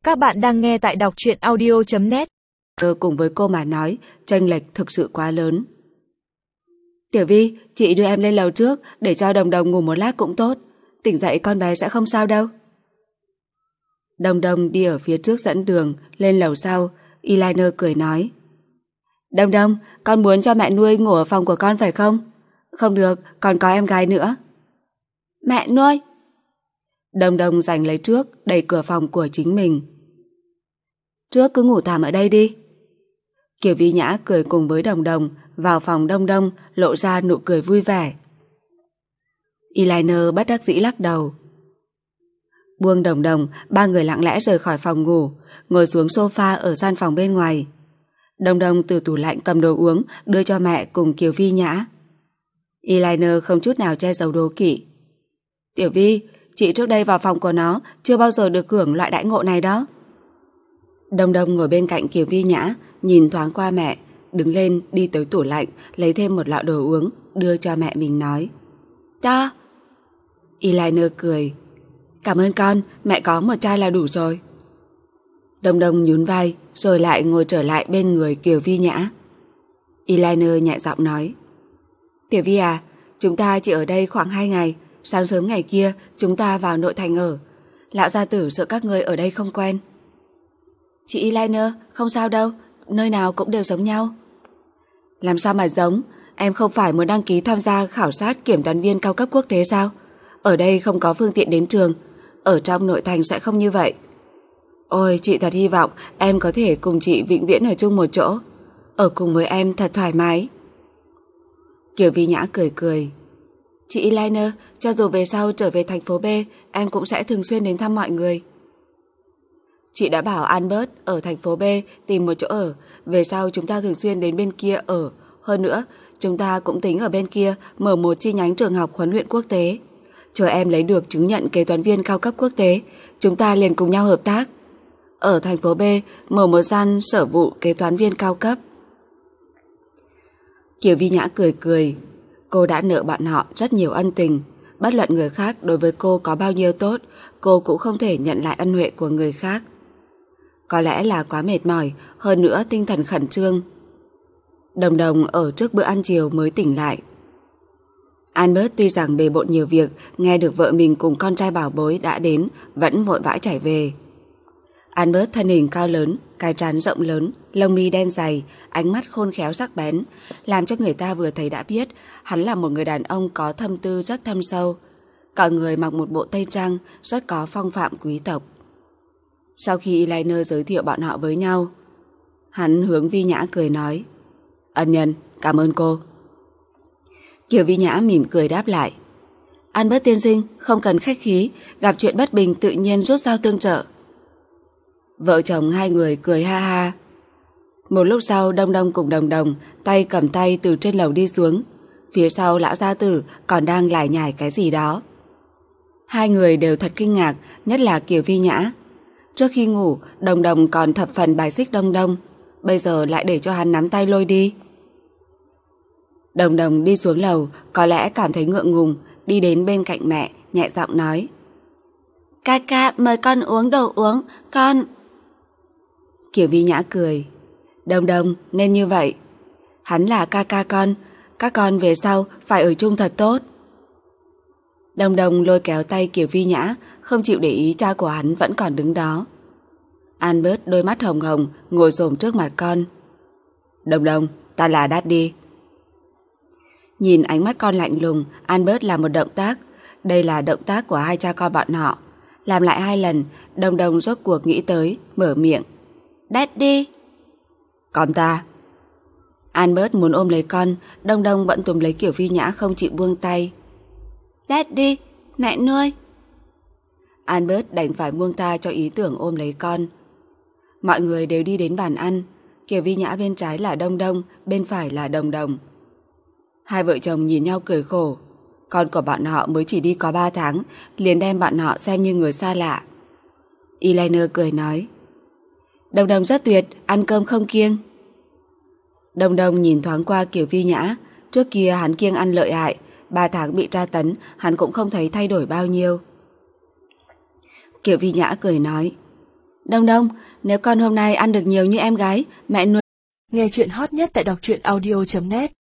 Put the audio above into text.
Các bạn đang nghe tại đọc truyện audio.net. Cùng với cô mà nói, chênh lệch thực sự quá lớn. Tiểu Vi, chị đưa em lên lầu trước để cho Đồng Đồng ngủ một lát cũng tốt. Tỉnh dậy con bé sẽ không sao đâu. Đồng Đồng đi ở phía trước dẫn đường, lên lầu sau. Eyeliner cười nói: Đồng Đồng, con muốn cho mẹ nuôi ngủ ở phòng của con phải không? Không được, còn có em gái nữa. Mẹ nuôi? Đồng Đồng giành lấy trước, đẩy cửa phòng của chính mình. Trước cứ ngủ tạm ở đây đi. Kiều Vi Nhã cười cùng với Đồng Đồng vào phòng Đông Đông, lộ ra nụ cười vui vẻ. Eyeliner bất đắc dĩ lắc đầu. Buông Đồng Đồng, ba người lặng lẽ rời khỏi phòng ngủ, ngồi xuống sofa ở gian phòng bên ngoài. Đồng Đồng từ tủ lạnh cầm đồ uống đưa cho mẹ cùng Kiều Vi Nhã. Eyeliner không chút nào che giấu đố kỵ. Tiểu Vi, chị trước đây vào phòng của nó chưa bao giờ được hưởng loại đãi ngộ này đó. Đồng Đồng ngồi bên cạnh Kiều Vi Nhã, nhìn thoáng qua mẹ, đứng lên đi tới tủ lạnh, lấy thêm một lọ đồ uống, đưa cho mẹ mình nói: Cho. Eyeliner cười: Cảm ơn con, mẹ có một chai là đủ rồi. Đồng Đồng nhún vai, rồi lại ngồi trở lại bên người Kiều Vi Nhã. Eyeliner nhẹ giọng nói: Tiểu Vi à, chúng ta chỉ ở đây khoảng 2 ngày, sáng sớm ngày kia chúng ta vào nội thành ở. Lão gia tử sợ các ngươi ở đây không quen. Chị Eyeliner, không sao đâu, nơi nào cũng đều giống nhau. Làm sao mà giống, em không phải muốn đăng ký tham gia khảo sát kiểm toán viên cao cấp quốc tế sao? Ở đây không có phương tiện đến trường, ở trong nội thành sẽ không như vậy. Ôi, chị thật hy vọng em có thể cùng chị vĩnh viễn ở chung một chỗ, ở cùng với em thật thoải mái. Kiều Vi Nhã cười cười: Chị Eyeliner, cho dù về sau trở về thành phố B, em cũng sẽ thường xuyên đến thăm mọi người. Chị đã bảo Albert ở thành phố B tìm một chỗ ở, về sau chúng ta thường xuyên đến bên kia ở. Hơn nữa, chúng ta cũng tính ở bên kia mở một chi nhánh trường học huấn luyện quốc tế. Chờ em lấy được chứng nhận kế toán viên cao cấp quốc tế, chúng ta liền cùng nhau hợp tác. Ở thành phố B mở một gian sở vụ kế toán viên cao cấp. Kiều Vi Nhã cười cười. Cô đã nợ bọn họ rất nhiều ân tình. Bất luận người khác đối với cô có bao nhiêu tốt, cô cũng không thể nhận lại ân huệ của người khác. Có lẽ là quá mệt mỏi, hơn nữa tinh thần khẩn trương. Đồng Đồng ở trước bữa ăn chiều mới tỉnh lại. Albert tuy rằng bề bộn nhiều việc, nghe được vợ mình cùng con trai bảo bối đã đến, vẫn vội vã chạy về. Albert thân hình cao lớn, cái trán rộng lớn, lông mi đen dày, ánh mắt khôn khéo sắc bén, làm cho người ta vừa thấy đã biết hắn là một người đàn ông có thâm tư rất thâm sâu. Cả người mặc một bộ tây trang rất có phong phạm quý tộc. Sau khi Eyeliner giới thiệu bọn họ với nhau, hắn hướng Vi Nhã cười nói: Ân nhân, cảm ơn cô. Kiều Vi Nhã mỉm cười đáp lại: Albert tiên sinh, không cần khách khí, gặp chuyện bất bình tự nhiên rút dao tương trợ. Vợ chồng hai người cười ha ha. Một lúc sau, Đông Đông cùng Đồng Đồng tay cầm tay từ trên lầu đi xuống. Phía sau lão gia tử còn đang lải nhải cái gì đó. Hai người đều thật kinh ngạc, nhất là Kiều Vi Nhã. Trước khi ngủ, Đồng Đồng còn thập phần bài xích Đông Đông, bây giờ lại để cho hắn nắm tay lôi đi. Đồng Đồng đi xuống lầu, có lẽ cảm thấy ngượng ngùng, đi đến bên cạnh mẹ, nhẹ giọng nói: Ca ca mời con uống đồ uống, con... Kiều Vi Nhã cười: Đồng Đồng, nên như vậy. Hắn là ca ca con, các con về sau phải ở chung thật tốt. Đồng Đồng lôi kéo tay Kiều Vi Nhã, không chịu để ý cha của hắn vẫn còn đứng đó. Albert đôi mắt hồng hồng ngồi xổm trước mặt con. Đồng Đồng, ta là Daddy. Nhìn ánh mắt con lạnh lùng, Albert làm một động tác. Đây là động tác của hai cha con bọn họ. Làm lại 2 lần, Đồng Đồng rốt cuộc nghĩ tới, mở miệng: Daddy. Con ta. Albert muốn ôm lấy con, Đồng Đồng vẫn túm lấy Kiều Vi Nhã không chịu buông tay. Daddy, mẹ nuôi. Albert đành phải buông tha cho ý tưởng ôm lấy con. Mọi người đều đi đến bàn ăn. Kiều Vi Nhã bên trái là Đông Đông, bên phải là Đồng Đồng. Hai vợ chồng nhìn nhau cười khổ. Con của bọn họ mới chỉ đi có 3 tháng, liền đem bọn họ xem như người xa lạ. Eyeliner cười nói: Đồng Đồng rất tuyệt, ăn cơm không kiêng. Đồng Đồng nhìn thoáng qua Kiều Vi Nhã. Trước kia hắn kiêng ăn lợi hại, 3 tháng bị tra tấn, hắn cũng không thấy thay đổi bao nhiêu. Kiều Vi Nhã cười nói: Đông Đông, nếu con hôm nay ăn được nhiều như em gái, mẹ nuôi. Nghe chuyện hot nhất tại đọc truyện audio.net